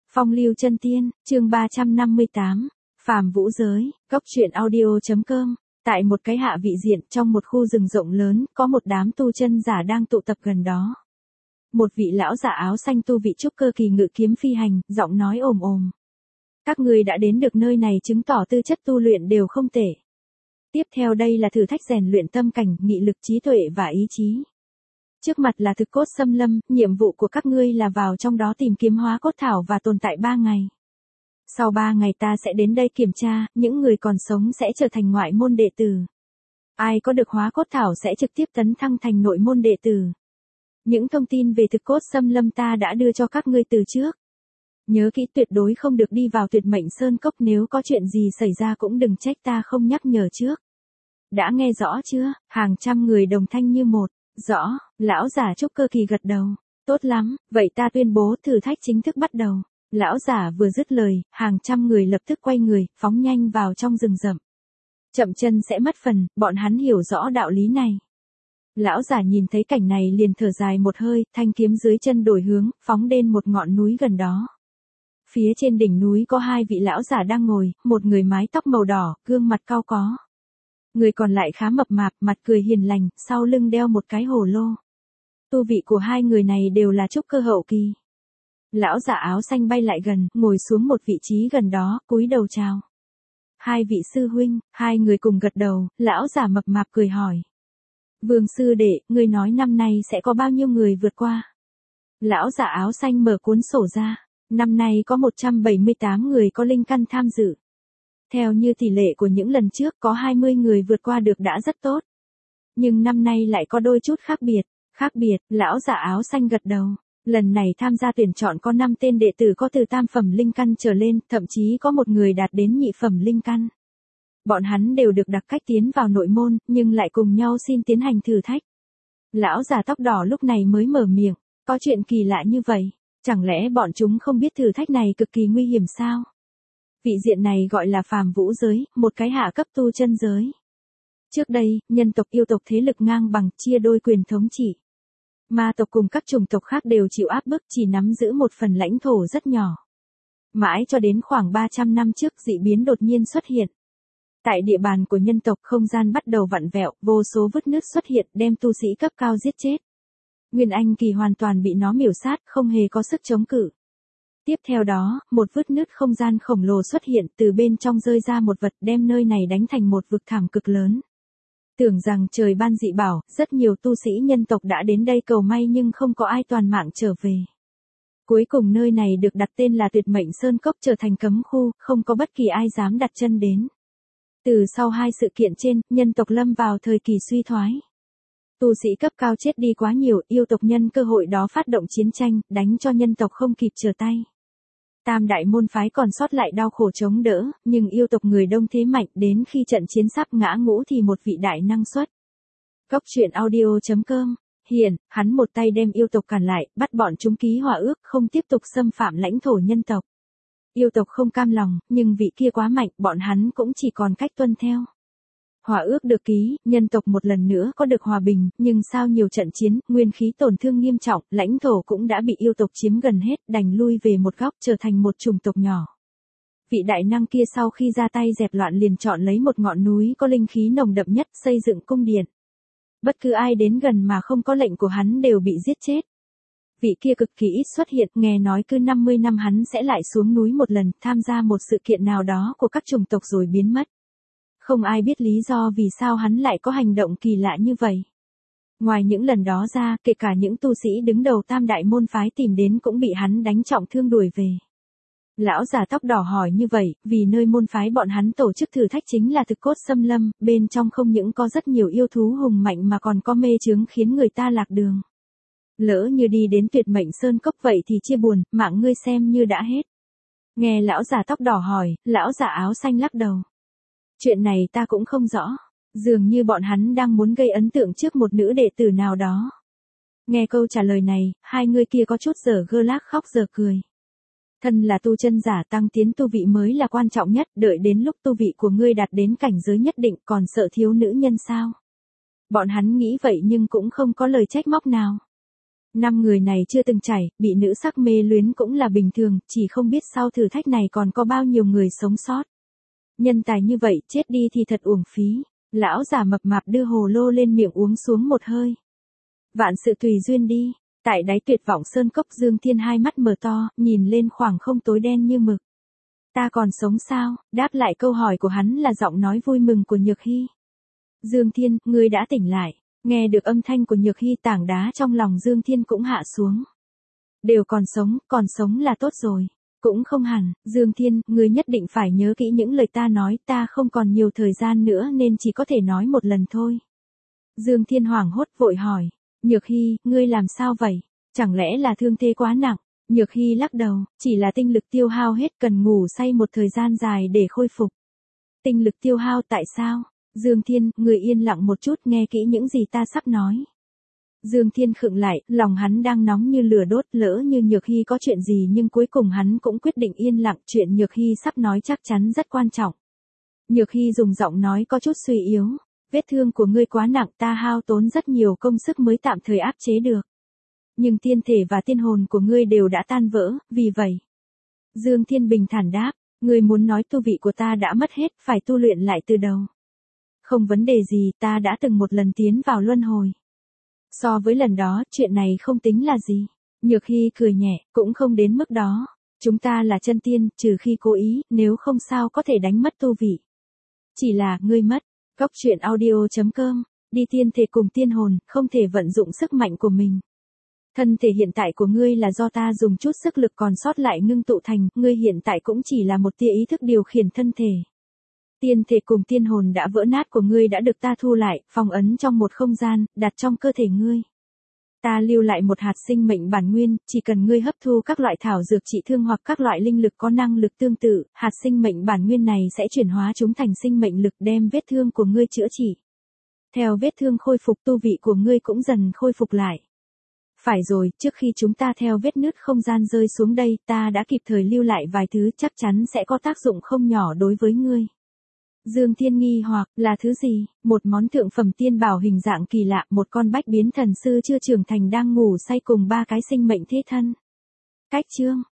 Phong lưu chân tiên, chương 358, phàm vũ giới, góc truyện audio.com. Tại một cái hạ vị diện trong một khu rừng rộng lớn, có một đám tu chân giả đang tụ tập gần đó. Một vị lão giả áo xanh tu vị trúc cơ kỳ ngự kiếm phi hành, giọng nói ồm ồm. Các người đã đến được nơi này chứng tỏ tư chất tu luyện đều không tệ. Tiếp theo đây là thử thách rèn luyện tâm cảnh, nghị lực, trí tuệ và ý chí. Trước mặt là thực cốt xâm lâm, nhiệm vụ của các ngươi là vào trong đó tìm kiếm hóa cốt thảo và tồn tại 3 ngày. Sau 3 ngày ta sẽ đến đây kiểm tra, những người còn sống sẽ trở thành ngoại môn đệ tử. Ai có được hóa cốt thảo sẽ trực tiếp tấn thăng thành nội môn đệ tử. Những thông tin về thực cốt xâm lâm ta đã đưa cho các ngươi từ trước. Nhớ kỹ tuyệt đối không được đi vào tuyệt mệnh sơn cốc, nếu có chuyện gì xảy ra cũng đừng trách ta không nhắc nhở trước. Đã nghe rõ chưa? Hàng trăm người đồng thanh như một. Rõ, lão giả trúc cơ kỳ gật đầu. Tốt lắm, vậy ta tuyên bố thử thách chính thức bắt đầu. Lão giả vừa dứt lời, hàng trăm người lập tức quay người, phóng nhanh vào trong rừng rậm. Chậm chân sẽ mất phần, bọn hắn hiểu rõ đạo lý này. Lão giả nhìn thấy cảnh này liền thở dài một hơi, thanh kiếm dưới chân đổi hướng, phóng đến một ngọn núi gần đó. Phía trên đỉnh núi có 2 vị lão giả đang ngồi, một người mái tóc màu đỏ, gương mặt cau có. Người còn lại khá mập mạp, mặt cười hiền lành, sau lưng đeo một cái hồ lô. Tu vị của 2 người này đều là trúc cơ hậu kỳ. Lão giả áo xanh bay lại gần, ngồi xuống một vị trí gần đó, cúi đầu chào. 2 vị sư huynh, 2 người cùng gật đầu, lão giả mập mạp cười hỏi. Vương sư đệ, ngươi nói năm nay sẽ có bao nhiêu người vượt qua? Lão giả áo xanh mở cuốn sổ ra, năm nay có 178 người có linh căn tham dự. Theo như tỷ lệ của những lần trước có 20 người vượt qua được đã rất tốt. Nhưng năm nay lại có đôi chút khác biệt. Khác biệt, lão giả áo xanh gật đầu. Lần này tham gia tuyển chọn có 5 tên đệ tử có từ tam phẩm linh căn trở lên, thậm chí có một người đạt đến nhị phẩm linh căn. Bọn hắn đều được đặc cách tiến vào nội môn, nhưng lại cùng nhau xin tiến hành thử thách. Lão giả tóc đỏ lúc này mới mở miệng, có chuyện kỳ lạ như vậy, chẳng lẽ bọn chúng không biết thử thách này cực kỳ nguy hiểm sao? Vị diện này gọi là phàm vũ giới, một cái hạ cấp tu chân giới. Trước đây, nhân tộc yêu tộc thế lực ngang bằng, chia đôi quyền thống trị. Ma tộc cùng các chủng tộc khác đều chịu áp bức, chỉ nắm giữ một phần lãnh thổ rất nhỏ. Mãi cho đến khoảng 300 năm trước dị biến đột nhiên xuất hiện. Tại địa bàn của nhân tộc không gian bắt đầu vặn vẹo, vô số vết nứt xuất hiện đem tu sĩ cấp cao giết chết. Nguyên Anh kỳ hoàn toàn bị nó miểu sát, không hề có sức chống cự. Tiếp theo đó, một vết nứt không gian khổng lồ xuất hiện, từ bên trong rơi ra một vật đem nơi này đánh thành một vực thảm cực lớn. Tưởng rằng trời ban dị bảo, rất nhiều tu sĩ nhân tộc đã đến đây cầu may nhưng không có ai toàn mạng trở về. Cuối cùng nơi này được đặt tên là Tuyệt Mệnh Sơn Cốc, trở thành cấm khu, không có bất kỳ ai dám đặt chân đến. Từ sau 2 sự kiện trên, nhân tộc lâm vào thời kỳ suy thoái. Tu sĩ cấp cao chết đi quá nhiều, yêu tộc nhân cơ hội đó phát động chiến tranh, đánh cho nhân tộc không kịp trở tay. Tam đại môn phái còn sót lại đau khổ chống đỡ, nhưng yêu tộc người đông thế mạnh, đến khi trận chiến sắp ngã ngũ thì một vị đại năng xuất. Góc truyện audio.com, hiện, hắn một tay đem yêu tộc cản lại, bắt bọn chúng ký hòa ước, không tiếp tục xâm phạm lãnh thổ nhân tộc. Yêu tộc không cam lòng, nhưng vị kia quá mạnh, bọn hắn cũng chỉ còn cách tuân theo. Hòa ước được ký, nhân tộc một lần nữa có được hòa bình, nhưng sau nhiều trận chiến, nguyên khí tổn thương nghiêm trọng, lãnh thổ cũng đã bị yêu tộc chiếm gần hết, đành lui về một góc trở thành một chủng tộc nhỏ. Vị đại năng kia sau khi ra tay dẹp loạn liền chọn lấy một ngọn núi có linh khí nồng đậm nhất, xây dựng cung điện. Bất cứ ai đến gần mà không có lệnh của hắn đều bị giết chết. Vị kia cực kỳ ít xuất hiện, nghe nói cứ 50 năm hắn sẽ lại xuống núi một lần, tham gia một sự kiện nào đó của các chủng tộc rồi biến mất. Không ai biết lý do vì sao hắn lại có hành động kỳ lạ như vậy. Ngoài những lần đó ra, kể cả những tu sĩ đứng đầu tam đại môn phái tìm đến cũng bị hắn đánh trọng thương đuổi về. Lão giả tóc đỏ hỏi như vậy, vì nơi môn phái bọn hắn tổ chức thử thách chính là thực cốt xâm lâm, bên trong không những có rất nhiều yêu thú hùng mạnh mà còn có mê chướng khiến người ta lạc đường. Lỡ như đi đến Tuyệt Mệnh Sơn Cốc vậy thì chia buồn, mạng ngươi xem như đã hết. Nghe lão giả tóc đỏ hỏi, lão giả áo xanh lắc đầu. Chuyện này ta cũng không rõ, dường như bọn hắn đang muốn gây ấn tượng trước một nữ đệ tử nào đó. Nghe câu trả lời này, 2 người kia có chút giờ gơ lác khóc giờ cười. Thân là tu chân giả, tăng tiến tu vị mới là quan trọng nhất, đợi đến lúc tu vị của ngươi đạt đến cảnh giới nhất định còn sợ thiếu nữ nhân sao? Bọn hắn nghĩ vậy nhưng cũng không có lời trách móc nào. Năm người này chưa từng trải, bị nữ sắc mê luyến cũng là bình thường, chỉ không biết sau thử thách này còn có bao nhiêu người sống sót. Nhân tài như vậy, chết đi thì thật uổng phí. Lão già mập mạp đưa hồ lô lên miệng uống xuống một hơi. Vạn sự tùy duyên đi. Tại đáy tuyệt vọng sơn cốc, Dương Thiên hai mắt mở to, nhìn lên khoảng không tối đen như mực. Ta còn sống sao? Đáp lại câu hỏi của hắn là giọng nói vui mừng của Nhược Hy. Dương Thiên, ngươi đã tỉnh lại. Nghe được âm thanh của Nhược Hy, tảng đá trong lòng Dương Thiên cũng hạ xuống. Đều còn sống là tốt rồi. Cũng không hẳn, Dương Thiên, ngươi nhất định phải nhớ kỹ những lời ta nói, ta không còn nhiều thời gian nữa nên chỉ có thể nói một lần thôi. Dương Thiên hoảng hốt vội hỏi, Nhược Hy, ngươi làm sao vậy? Chẳng lẽ là thương thế quá nặng? Nhược Hy lắc đầu, chỉ là tinh lực tiêu hao hết, cần ngủ say một thời gian dài để khôi phục. Tinh lực tiêu hao tại sao? Dương Thiên, ngươi yên lặng một chút, nghe kỹ những gì ta sắp nói. Dương Thiên khựng lại, lòng hắn đang nóng như lửa đốt, lỡ như Nhược Hy có chuyện gì, nhưng cuối cùng hắn cũng quyết định yên lặng, chuyện Nhược Hy sắp nói chắc chắn rất quan trọng. Nhược Hy dùng giọng nói có chút suy yếu, vết thương của ngươi quá nặng, ta hao tốn rất nhiều công sức mới tạm thời áp chế được. Nhưng tiên thể và tiên hồn của ngươi đều đã tan vỡ, vì vậy. Dương Thiên bình thản đáp, ngươi muốn nói tu vị của ta đã mất hết, phải tu luyện lại từ đầu. Không vấn đề gì, ta đã từng một lần tiến vào luân hồi. So với lần đó, chuyện này không tính là gì. Nhược Hy cười nhẹ, cũng không đến mức đó. Chúng ta là chân tiên, trừ khi cố ý, nếu không sao có thể đánh mất tu vị. Chỉ là, ngươi mất. Góc truyện audio.com, đi tiên thể cùng tiên hồn, không thể vận dụng sức mạnh của mình. Thân thể hiện tại của ngươi là do ta dùng chút sức lực còn sót lại ngưng tụ thành, ngươi hiện tại cũng chỉ là một tia ý thức điều khiển thân thể. Tiên thể cùng tiên hồn đã vỡ nát của ngươi đã được ta thu lại, phong ấn trong một không gian, đặt trong cơ thể ngươi. Ta lưu lại một hạt sinh mệnh bản nguyên, chỉ cần ngươi hấp thu các loại thảo dược trị thương hoặc các loại linh lực có năng lực tương tự, hạt sinh mệnh bản nguyên này sẽ chuyển hóa chúng thành sinh mệnh lực đem vết thương của ngươi chữa trị. Theo vết thương khôi phục, tu vị của ngươi cũng dần khôi phục lại. Phải rồi, trước khi chúng ta theo vết nứt không gian rơi xuống đây, ta đã kịp thời lưu lại vài thứ chắc chắn sẽ có tác dụng không nhỏ đối với ngươi. Dương Thiên nghi hoặc, là thứ gì? Một món thượng phẩm tiên bảo hình dạng kỳ lạ, một con bách biến thần sư chưa trưởng thành đang ngủ say cùng ba cái sinh mệnh thế thân. Cách chương